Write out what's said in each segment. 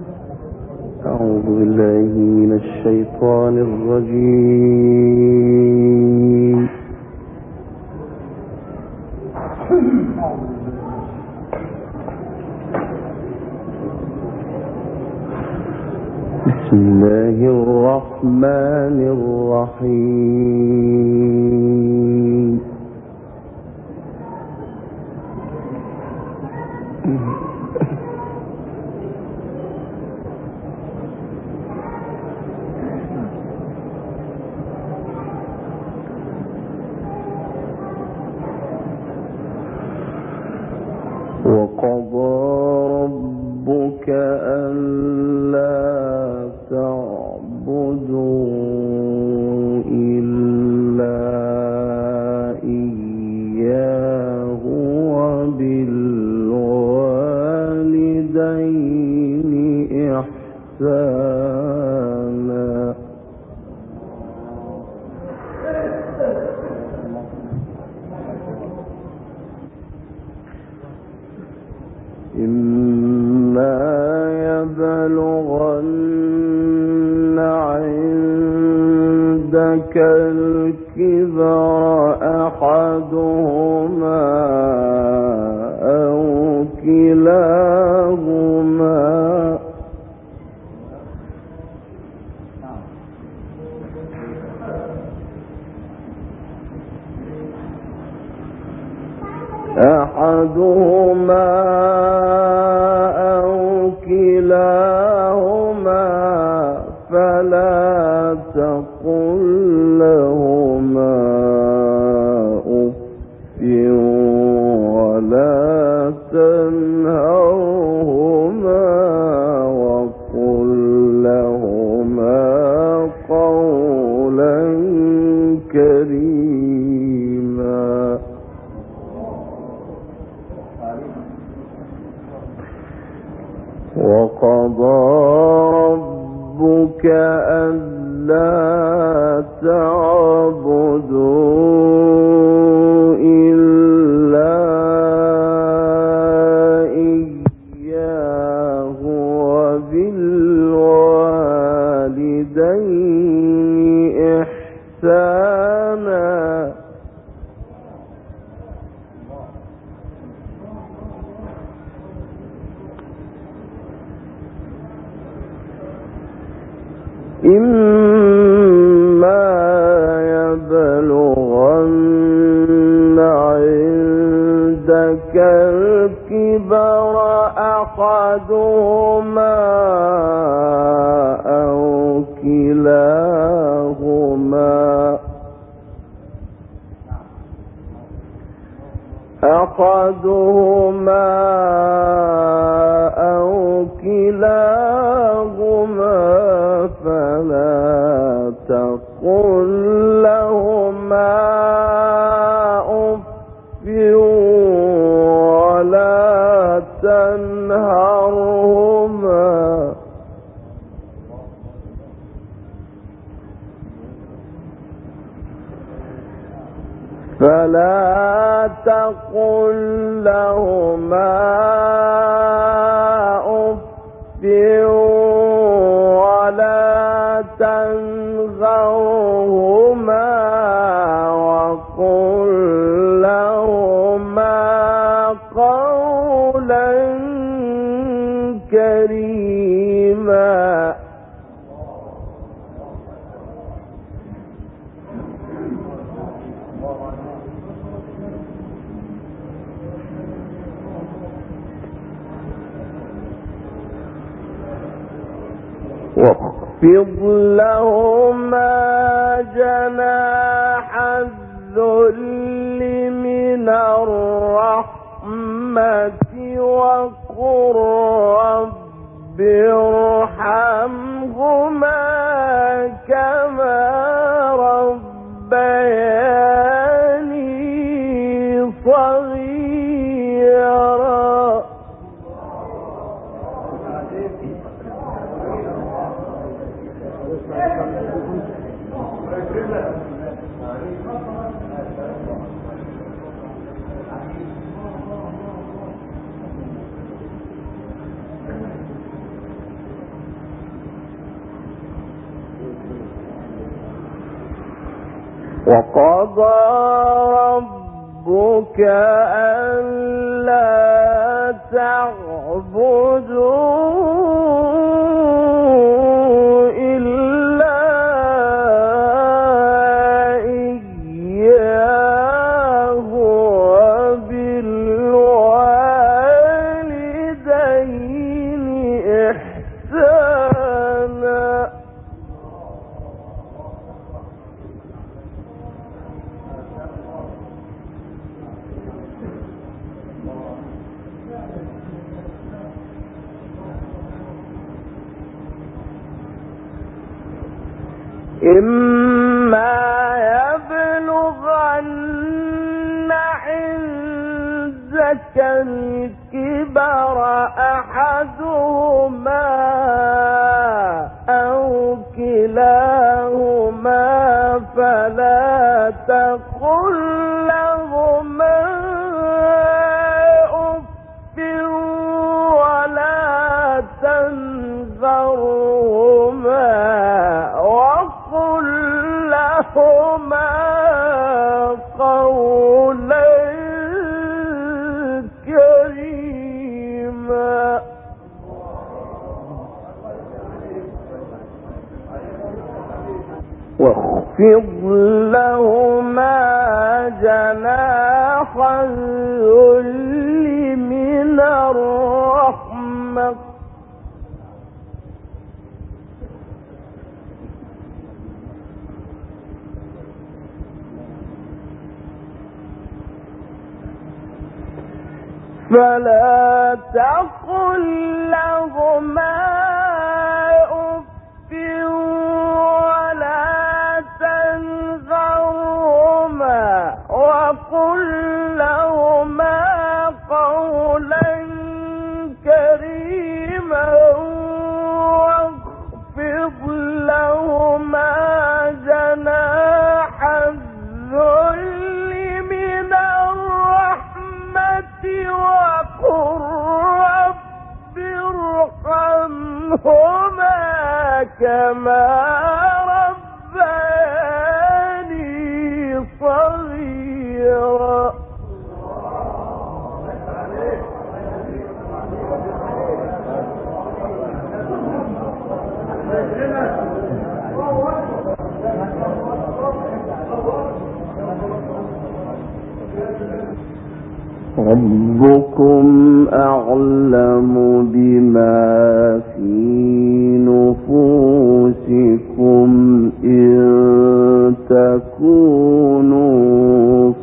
أعوذ بالله من الشيطان الرجيم. بسم الله الرحمن الرحيم. وقضى ربك ألا تعبدوا إلا إياه وبالوالدين إحسانا. إما يبلغن عندك الكبر أحدهما أو كلاهما فلا تقل لهما أف ولا تنهرهما وقل لهما قولا كريما. وقضى ربك ألا تعبدوا إلا إياه وبالوالدين إحسانا. إما يبلغن عندك الكبر أحدهما أو كلاهما فلا تقل لهما أف ولا تنهرهما وقل لهما قولا كريما. واخفض لهما جناح الذل من الرحمة وقل رب ارحمهما كما ربياني صغيرا. وقضى ربك ألا تعبدوا إلا إياه وبالوالدين إحسانا. إما يبلغن عندك الكبر أحدهما أو كلاهما فلا تقل لهما أف ولا تنهرهما وقل لهما قولا كريما. واخفض لهما جناح الذل من الرحمة فلا تقل لهما أف ولا تنهرهما وقل لهما قولا كريما واخفض لهما جناح الذل من الرحمة وقل رب ارحمهما كما ربياني صغيرا. ربكم أعلم بما في نفوسكم إن تكونوا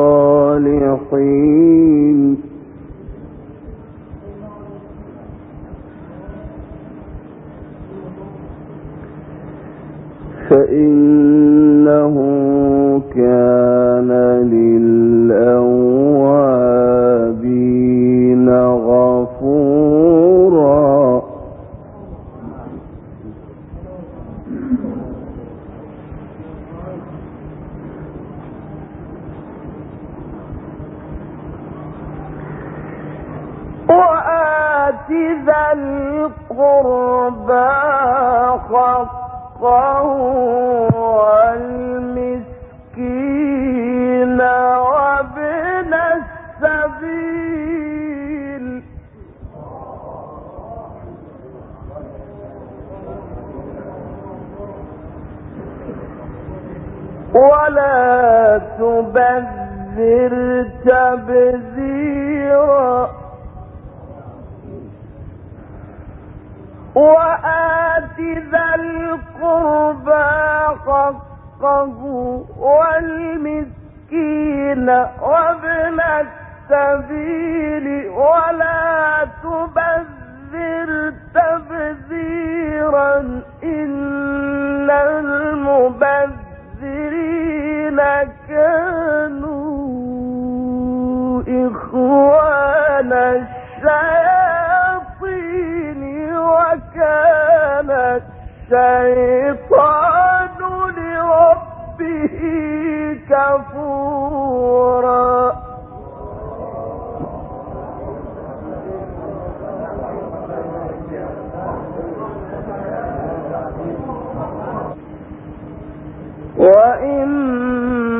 صالحين فإنه كان للأوابين غفورا. وآت ذا القربى حقه والمسكين وابن السبيل ولا تبذر تبذيرا. وآت ذا القربى حقه والمسكين وابن السبيل ولا تبذر تبذيرا إن المبذرين كانوا إخوان الشياطين وكان الشيطان لربه كفورا. وإما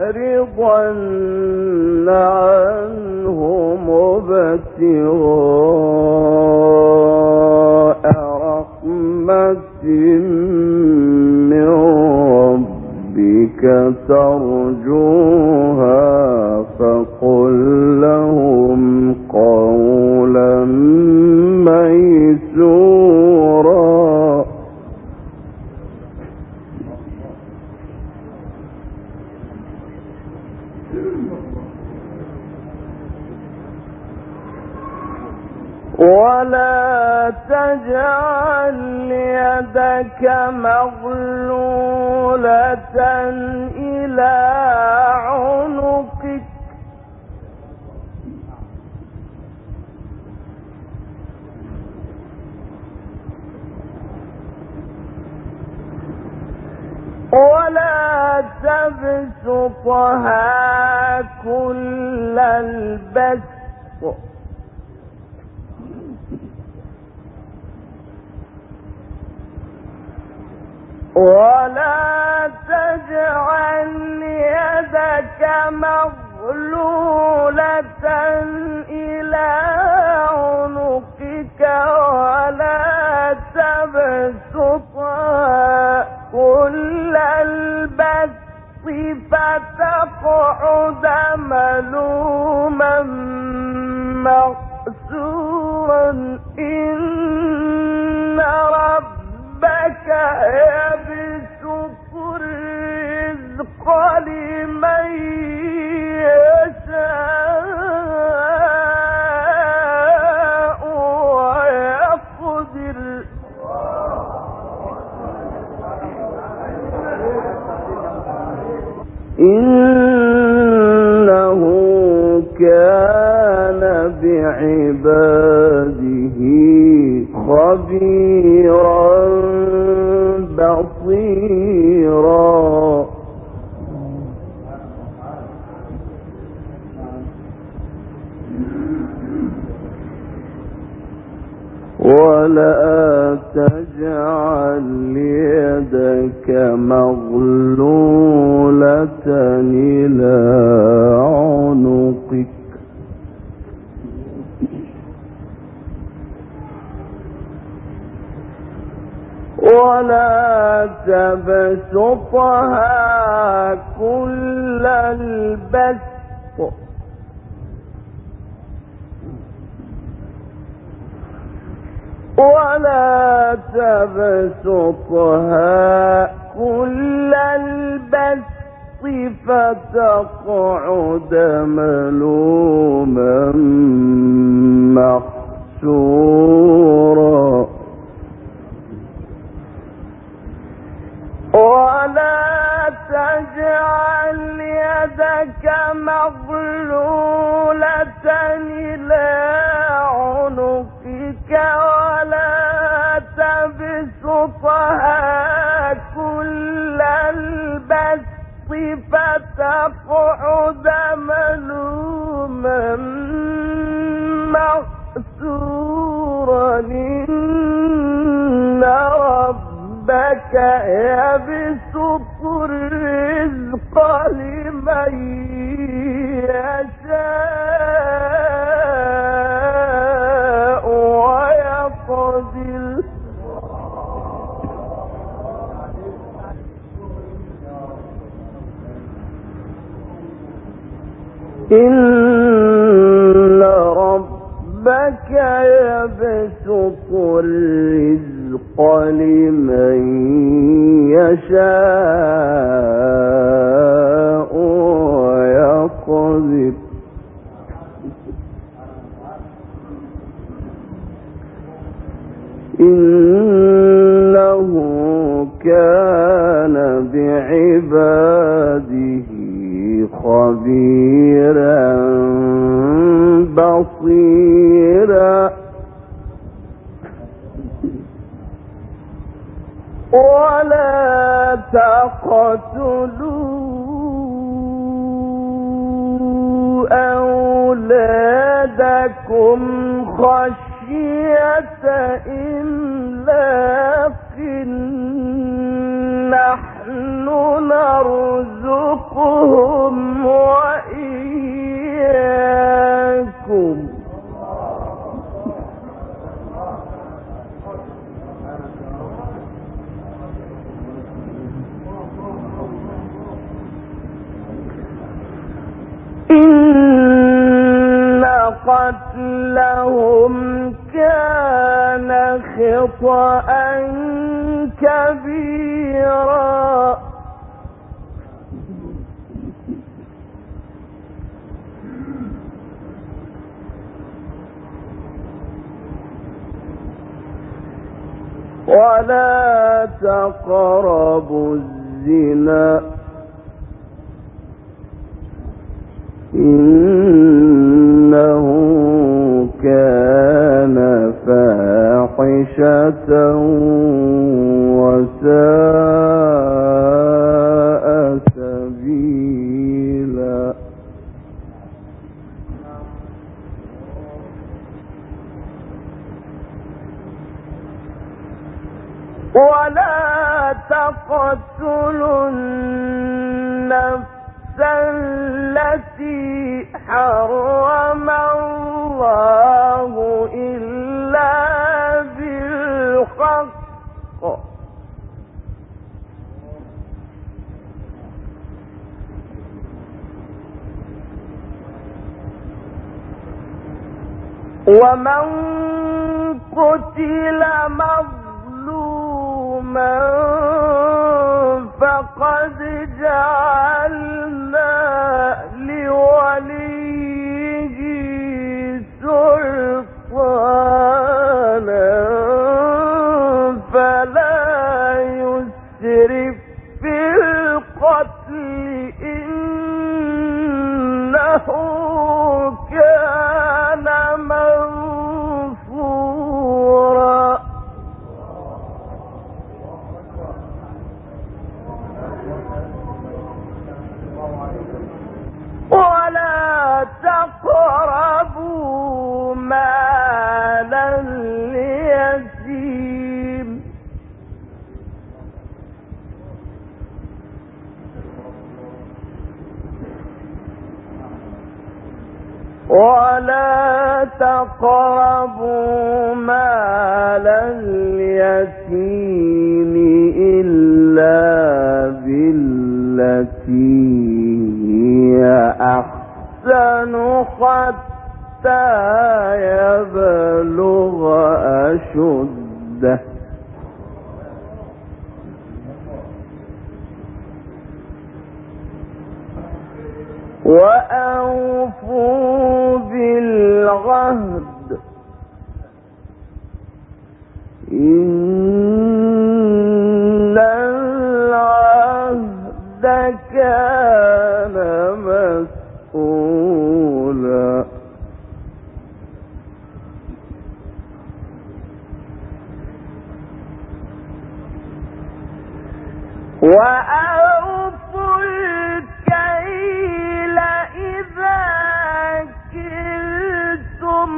تعرضن عنهم ابتغاء رحمة من ربك ترجوها فقل لهم قولا ميسورا. ولا تجعل يدك مغلولة إلى عنقك ولا تبسطها كل البسط ولا تجعل يدك مغلولة إلى عنقك ولا تبسطها كل البسط فتقعد ملوما مقسورا. إن ربك يبسط الرزق لمن يشاء ويقدر إنه كان بعباده خبيرا بصيرا. ولا تجعل يدك مغلولة إلى عنقك ولا تبسطها كل البسط ولا تبسطها كل البسط فتقعد ملوما محسورا. ولا تجعل يدك مغلولة إلى عنقك ولا تبسطها كل البسط فتقعد ملوما محسورا. إن ربك يبسط الرزق لمن يشاء ويقدر إن ربك يبسط الرزق لمن يشاء ويقدر إنه كان بعباده خبيرا بصيرا. ولا تقتلوا أولادكم خشية إملاق نحن نرزقهم خلقهم وإياكم إن قتلهم كان خطأ كبيرا ولا تقربوا الزنا إنه كان فاحشة وساء سبيلا ولا تقتلوا النفس التي حرم الله إلا بالحق ومن قتل مظلوما فقد جعلنا لوليه سلطانا فلا يسرف في القتل إنه كان منصورا ولا تقربوا مال اليتيم ولا تقربوا مال اليتيم إلا بالتي هي أحسن حتى يبلغ أشده وأوفوا بالعهد إن العهد كان مسؤولا وأوفوا الكيل إذا كلتم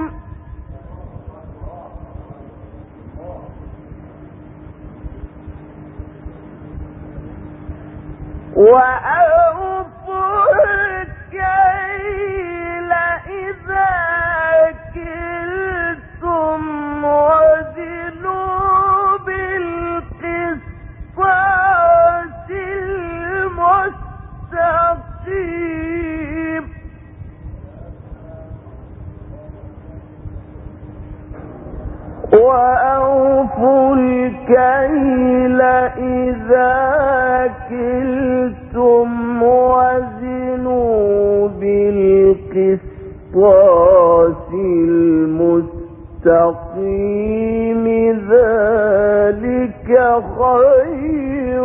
وأوفوا الكيل إذا كلتم وزنوا بالقسطاس المستقيم وأوفوا الكيل إذا كلتم وزنوا بالقسطاس المستقيم ذلك خير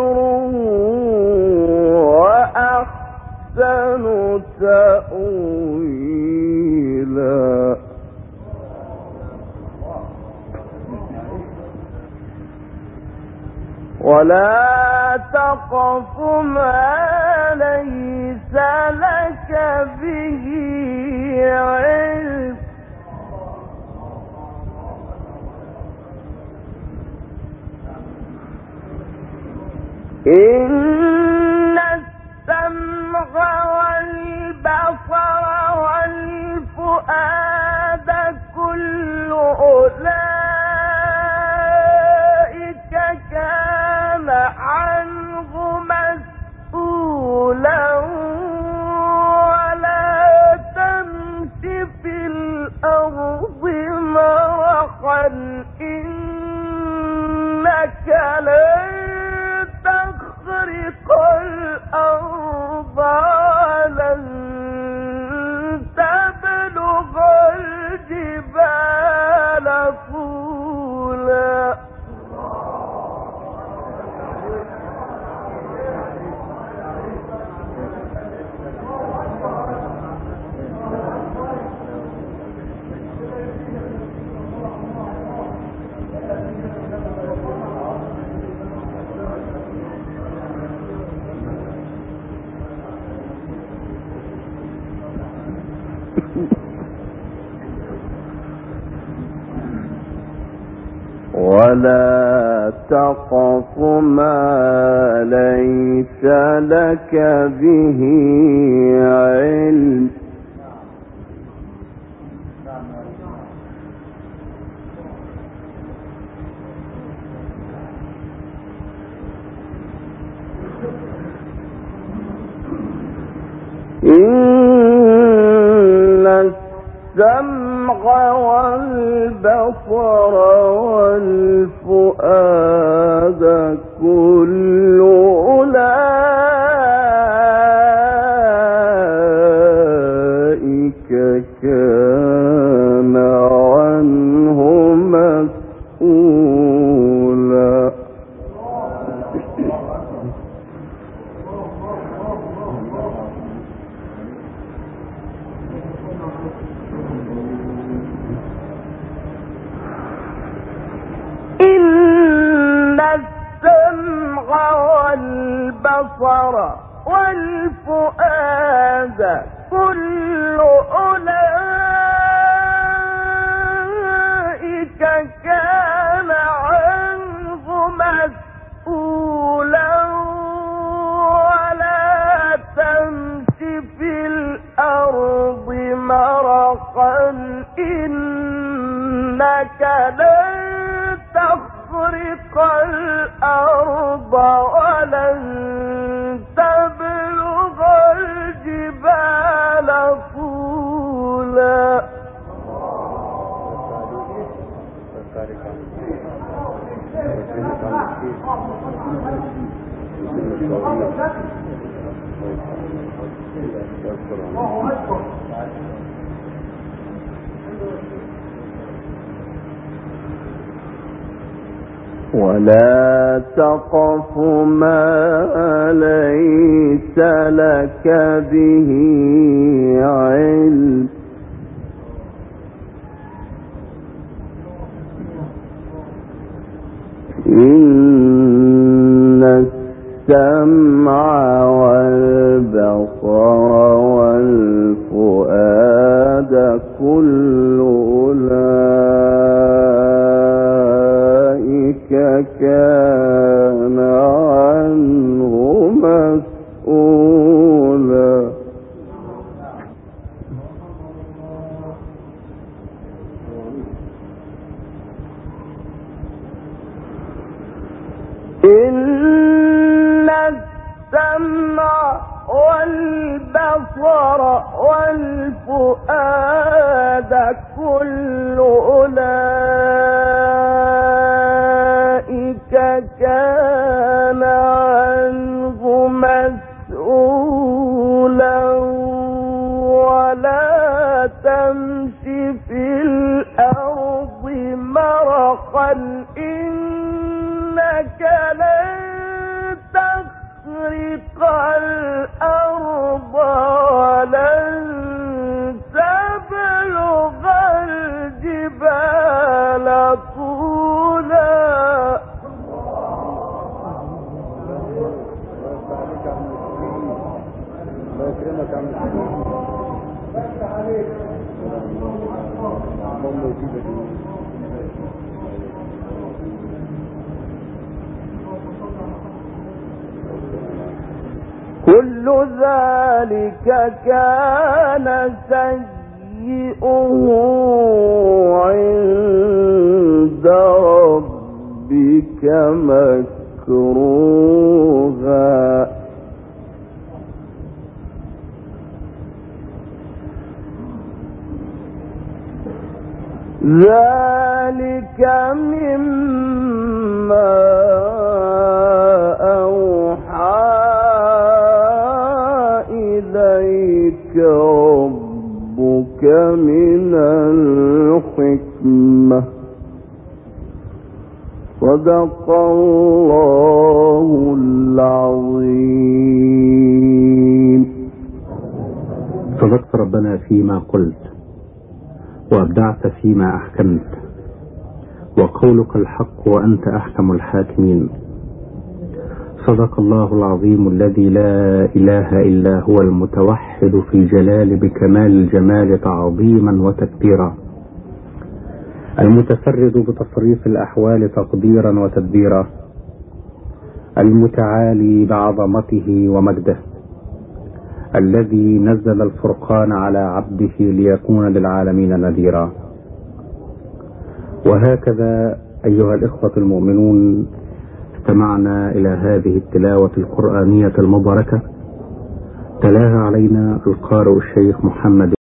وأحسن تأويلا ولا تقف ما ليس لك به علم إن السمع إنك لن تخرق الأرض ولن تبلغ الجبال طولا. ولا تقف ما ليس لك به علم إن السمع والبصر والفؤاد كل أولئك كان عنه مسؤولا. إن السمع والبصر والفؤاد كل أولئك كان عنه مسؤولا. ولا تمش في الأرض مرحا إنك لن تخرق الأرض ولن تبلغ الجبال طولا. ولا تقف ما ليس لك به علم إن السمع والبصر والفؤاد كل أولئك كان عنه مسؤولا. إن السمع والبصر والفؤاد كل أولئك كان عنه مسؤولا. ولا تمش في الأرض مرحا إنك لن تخرق الأرض ولن تبلغ الجبال طولا. كل ذلك كان سيئه عند ربك مكروها. ذلك ذلك مما أوحى إليك ربك من الحكمة. صدق الله العظيم. صدقت ربنا فيما قلت، وأبدعت فيما أحكمت، وقولك الحق وأنت أحكم الحاكمين. صدق الله العظيم الذي لا إله إلا هو المتوحد في الجلال بكمال الجمال تعظيما وتكبيرا، المتفرد بتصريف الأحوال تقديرا وتدبيرا، المتعالي بعظمته ومجده، الذي نزل الفرقان على عبده ليكون للعالمين نذيرا. وهكذا أيها الإخوة المؤمنون، استمعنا إلى هذه التلاوة القرآنية المباركة، تلاها علينا القارئ الشيخ محمد